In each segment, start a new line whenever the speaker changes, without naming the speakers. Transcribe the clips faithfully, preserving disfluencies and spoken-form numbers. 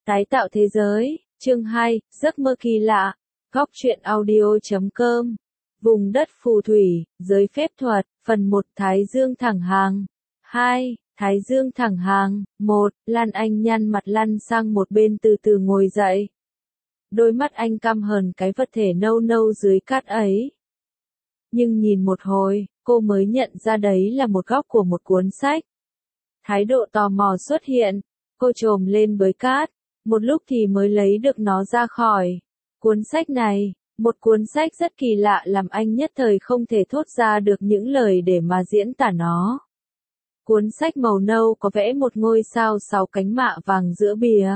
Tái tạo thế giới, chương hai, giấc mơ kỳ lạ, góc truyện audio chấm com, vùng đất phù thủy, giới phép thuật, phần một Thái Dương thẳng hàng, hai, Thái Dương thẳng hàng, một, Lan Anh nhăn mặt lăn sang một bên từ từ ngồi dậy. Đôi mắt anh căm hờn cái vật thể nâu nâu dưới cát ấy. Nhưng nhìn một hồi, cô mới nhận ra đấy là một góc của một cuốn sách. Thái độ tò mò xuất hiện, cô chồm lên bới cát, một lúc thì mới lấy được nó ra khỏi. Cuốn sách này, một cuốn sách rất kỳ lạ làm anh nhất thời không thể thốt ra được những lời để mà diễn tả nó. Cuốn sách màu nâu có vẽ một ngôi sao sáu cánh mạ vàng giữa bìa.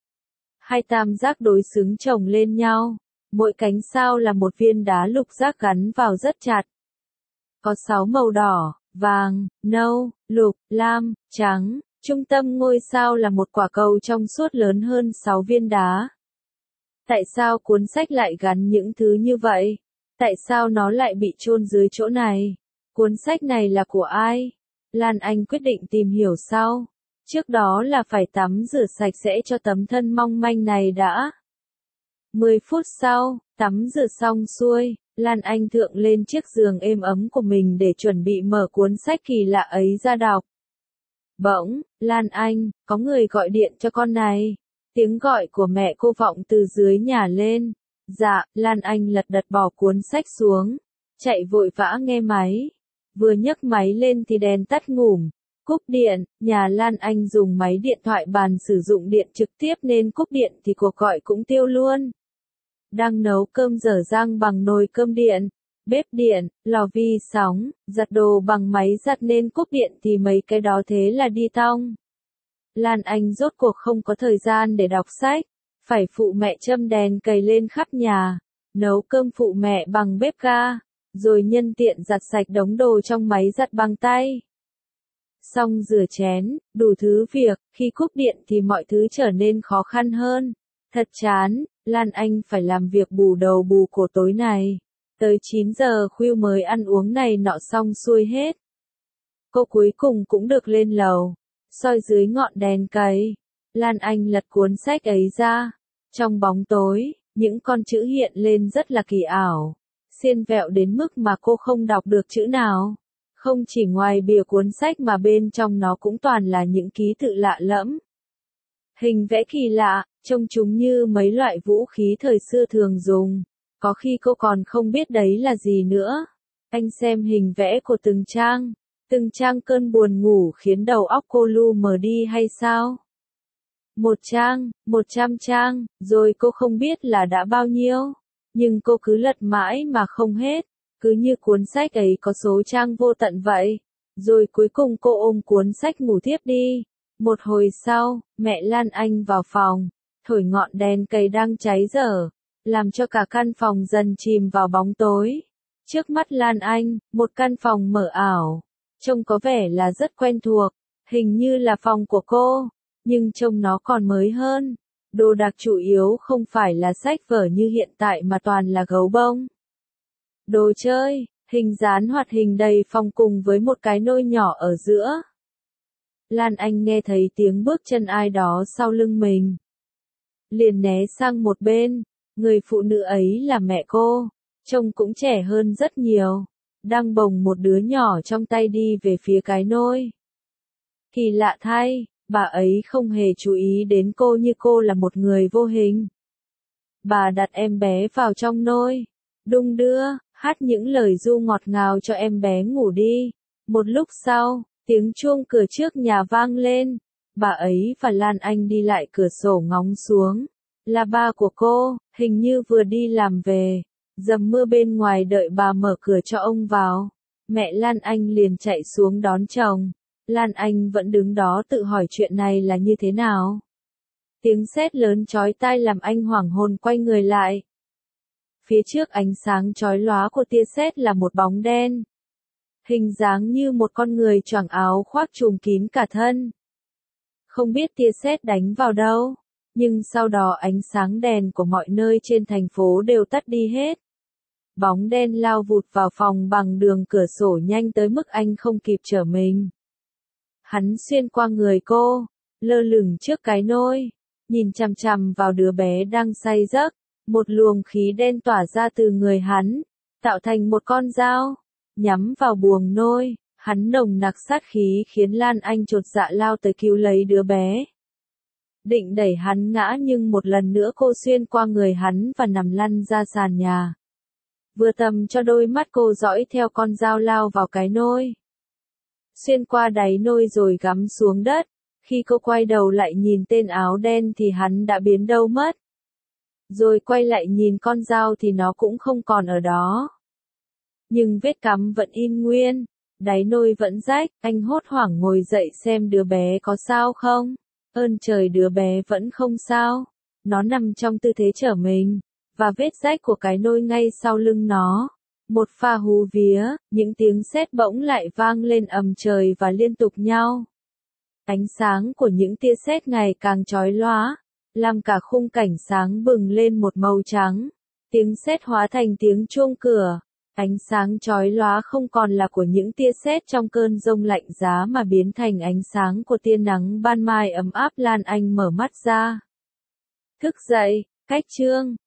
Hai tam giác đối xứng chồng lên nhau, mỗi cánh sao là một viên đá lục giác gắn vào rất chặt. Có sáu màu đỏ, vàng, nâu, lục, lam, trắng, trung tâm ngôi sao là một quả cầu trong suốt lớn hơn sáu viên đá. Tại sao cuốn sách lại gắn những thứ như vậy? Tại sao nó lại bị chôn dưới chỗ này? Cuốn sách này là của ai? Lan Anh quyết định tìm hiểu sau. Trước đó là phải tắm rửa sạch sẽ cho tấm thân mong manh này đã. mười phút sau, tắm rửa xong xuôi, Lan Anh thượng lên chiếc giường êm ấm của mình để chuẩn bị mở cuốn sách kỳ lạ ấy ra đọc. Bỗng, Lan Anh, có người gọi điện cho con này. Tiếng gọi của mẹ cô vọng từ dưới nhà lên. Dạ, Lan Anh lật đật bỏ cuốn sách xuống, chạy vội vã nghe máy. Vừa nhấc máy lên thì đèn tắt ngủm. Cúp điện, nhà Lan Anh dùng máy điện thoại bàn sử dụng điện trực tiếp nên cúp điện thì cuộc gọi cũng tiêu luôn. Đang nấu cơm dở dang bằng nồi cơm điện, bếp điện, lò vi sóng, giặt đồ bằng máy giặt nên cúp điện thì mấy cái đó thế là đi tong. Lan Anh rốt cuộc không có thời gian để đọc sách, phải phụ mẹ châm đèn cầy lên khắp nhà, nấu cơm phụ mẹ bằng bếp ga, rồi nhân tiện giặt sạch đống đồ trong máy giặt bằng tay. Xong rửa chén, đủ thứ việc, khi cúp điện thì mọi thứ trở nên khó khăn hơn. Thật chán, Lan Anh phải làm việc bù đầu bù cổ tối này. Tới chín giờ khuya mới ăn uống này nọ xong xuôi hết. Cô cuối cùng cũng được lên lầu, soi dưới ngọn đèn cầy. Lan Anh lật cuốn sách ấy ra. Trong bóng tối, những con chữ hiện lên rất là kỳ ảo, xiên vẹo đến mức mà cô không đọc được chữ nào. Không chỉ ngoài bìa cuốn sách mà bên trong nó cũng toàn là những ký tự lạ lẫm. Hình vẽ kỳ lạ, trông chúng như mấy loại vũ khí thời xưa thường dùng. Có khi cô còn không biết đấy là gì nữa. Anh xem hình vẽ của từng trang. Từng trang cơn buồn ngủ khiến đầu óc cô lu mờ đi hay sao? Một trang, một trăm trang, rồi cô không biết là đã bao nhiêu. Nhưng cô cứ lật mãi mà không hết. Cứ như cuốn sách ấy có số trang vô tận vậy. Rồi cuối cùng cô ôm cuốn sách ngủ tiếp đi. Một hồi sau, mẹ Lan Anh vào phòng, thổi ngọn đèn cầy đang cháy dở, làm cho cả căn phòng dần chìm vào bóng tối. Trước mắt Lan Anh, một căn phòng mở ảo, trông có vẻ là rất quen thuộc, hình như là phòng của cô, nhưng trông nó còn mới hơn. Đồ đạc chủ yếu không phải là sách vở như hiện tại mà toàn là gấu bông. Đồ chơi, hình dán hoạt hình đầy phòng cùng với một cái nôi nhỏ ở giữa. Lan Anh nghe thấy tiếng bước chân ai đó sau lưng mình. Liền né sang một bên, người phụ nữ ấy là mẹ cô, trông cũng trẻ hơn rất nhiều, đang bồng một đứa nhỏ trong tay đi về phía cái nôi. Kỳ lạ thay, bà ấy không hề chú ý đến cô như cô là một người vô hình. Bà đặt em bé vào trong nôi, đung đưa, hát những lời ru ngọt ngào cho em bé ngủ đi. Một lúc sau, tiếng chuông cửa trước nhà vang lên. Bà ấy và Lan Anh đi lại cửa sổ ngóng xuống. Là ba của cô, hình như vừa đi làm về. Dầm mưa bên ngoài đợi bà mở cửa cho ông vào. Mẹ Lan Anh liền chạy xuống đón chồng. Lan Anh vẫn đứng đó tự hỏi chuyện này là như thế nào. Tiếng sét lớn chói tai làm anh hoảng hồn quay người lại. Phía trước ánh sáng chói lóa của tia sét là một bóng đen. Hình dáng như một con người choàng áo khoác trùm kín cả thân. Không biết tia sét đánh vào đâu, nhưng sau đó ánh sáng đèn của mọi nơi trên thành phố đều tắt đi hết. Bóng đen lao vụt vào phòng bằng đường cửa sổ nhanh tới mức anh không kịp trở mình. Hắn xuyên qua người cô, lơ lửng trước cái nôi, nhìn chằm chằm vào đứa bé đang say giấc, một luồng khí đen tỏa ra từ người hắn, tạo thành một con dao, nhắm vào buồng nôi, hắn nồng nặc sát khí khiến Lan Anh chột dạ lao tới cứu lấy đứa bé. Định đẩy hắn ngã nhưng một lần nữa cô xuyên qua người hắn và nằm lăn ra sàn nhà. Vừa tầm cho đôi mắt cô dõi theo con dao lao vào cái nôi. Xuyên qua đáy nôi rồi gắm xuống đất, khi cô quay đầu lại nhìn tên áo đen thì hắn đã biến đâu mất. Rồi quay lại nhìn con dao thì nó cũng không còn ở đó. Nhưng vết cắm vẫn in nguyên, đáy nôi vẫn rách, anh hốt hoảng ngồi dậy xem đứa bé có sao không. Ơn trời đứa bé vẫn không sao, nó nằm trong tư thế trở mình, và vết rách của cái nôi ngay sau lưng nó. Một pha hú vía, những tiếng sét bỗng lại vang lên ầm trời và liên tục nhau. Ánh sáng của những tia sét ngày càng chói lóa, làm cả khung cảnh sáng bừng lên một màu trắng. Tiếng sét hóa thành tiếng chuông cửa. Ánh sáng chói lóa không còn là của những tia sét trong cơn giông lạnh giá mà biến thành ánh sáng của tia nắng ban mai ấm áp. Lan Anh mở mắt ra. Thức dậy, cách chương.